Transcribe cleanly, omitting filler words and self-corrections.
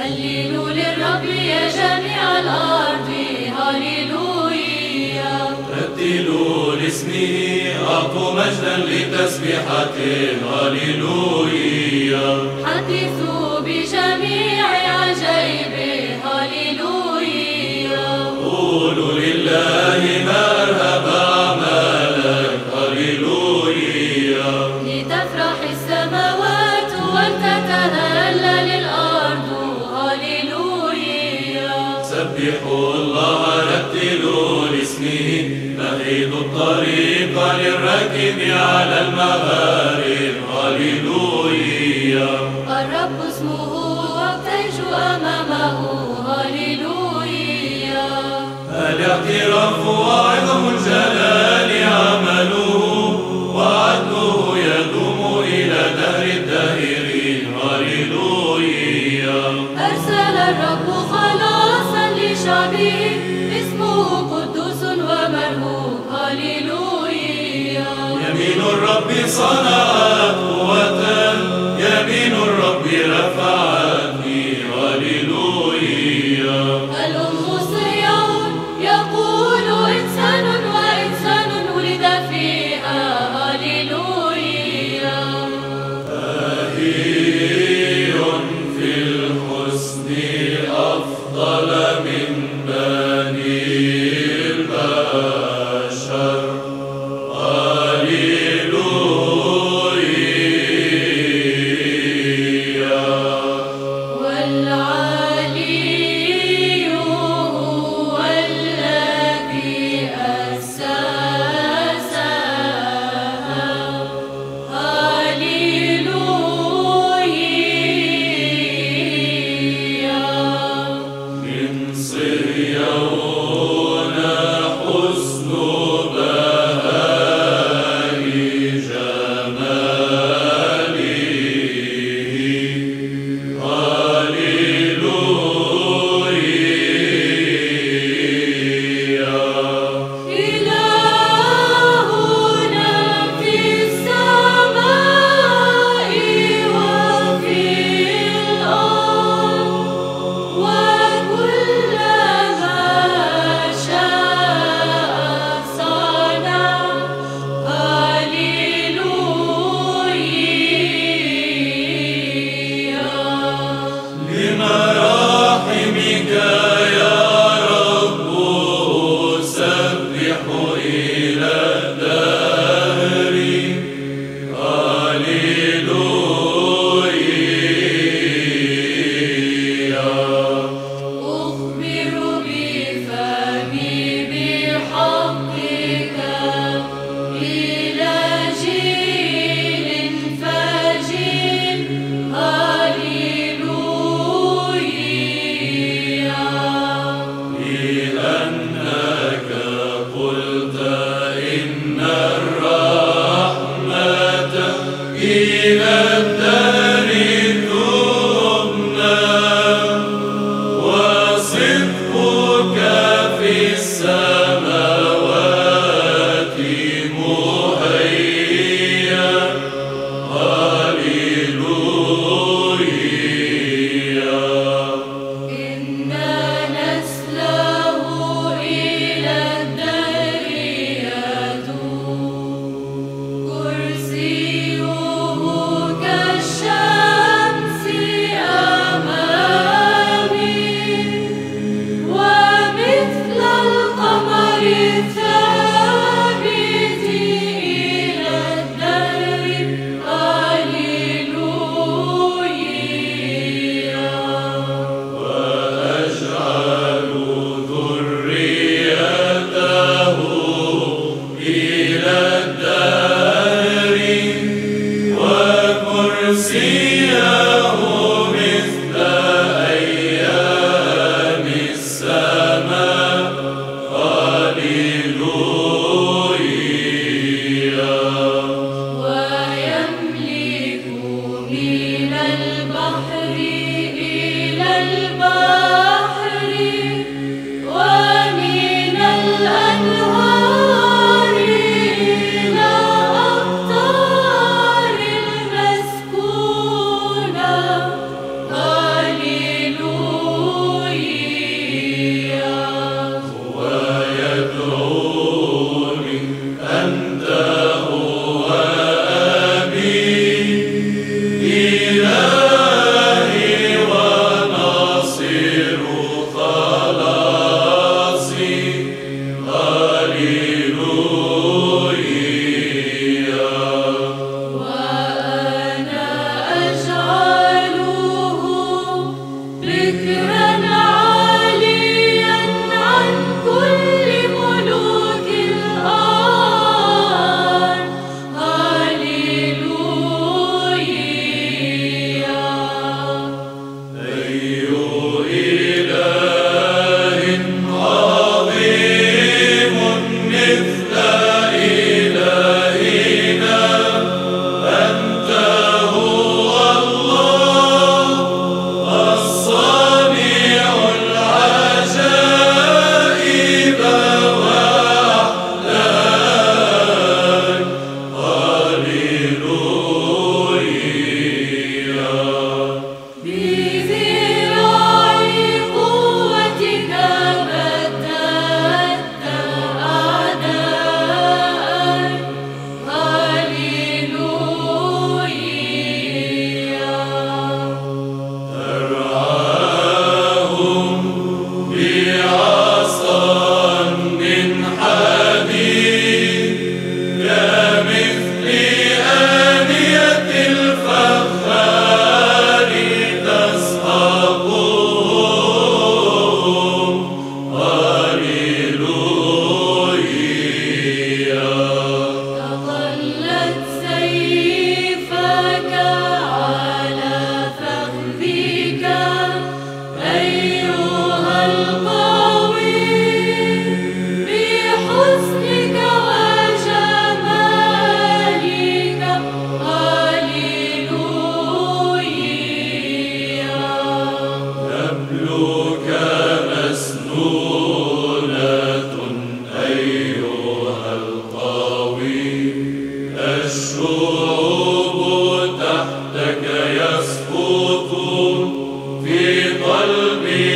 هللوا للرب يا جميع الأرض، هللويا. رتلوا لاسمه، أعطوا مجدا لتسبيحته، هللويا. حدثوا بجميع عجائبه، هللويا. قولوا لله ما أرهب أعمالك، هللويا. لتفرح السماوات ولتتهلل الأرض، هللويا. سبحوا الله، رتلوا لاسمه، مهدوا الطريق للراكب على المغارب، هللويا. الرب اسمه والتيج أمامه، هللويا. الاعتراف وعظم الجلال عمله، وعدله يدوم إلى دهر الداهرين، هللويا. أرسل الرب خلاصا لشعبه، اسمه قدوس ومرهوب، هللويا. يمين الرب صنعت قوة، يمين الرب رفعتني، هللويا. الأم صيون يقول إنسان وإنسان ولد فيها، هللويا. بهي في الحسن أفضل من بني البشر، هللويا. والعلي هو الذي أسسها، هللويا. من صهيون حسن بهاء جماله، هللويا. إلهنا في السماء وفي الأرض، وكل ما شاء صنع، هللويا. لمراحمك يا رب أسبح إلى الدهر، هللويا. أخبر بفمي بحقك إلى جيل فجيل، هللويا. لأنك قلت إن الرحمة إلى الدهر تبنى، وصدقك في السماوات مهيا، هللويا. إنا نسله إلى الدهر يدوم، كرسيه كالشمس أمامي، ومثل القمر الثابت إلى الدهر، هللويا. وأجعل ذريته إلى الدهر، وكرسيه مثل أيام السماء، هللويا. ويملك من البحر إلى البحر، ومن الأنهار إلى أقطار المسكونة، هللويا. في قلبي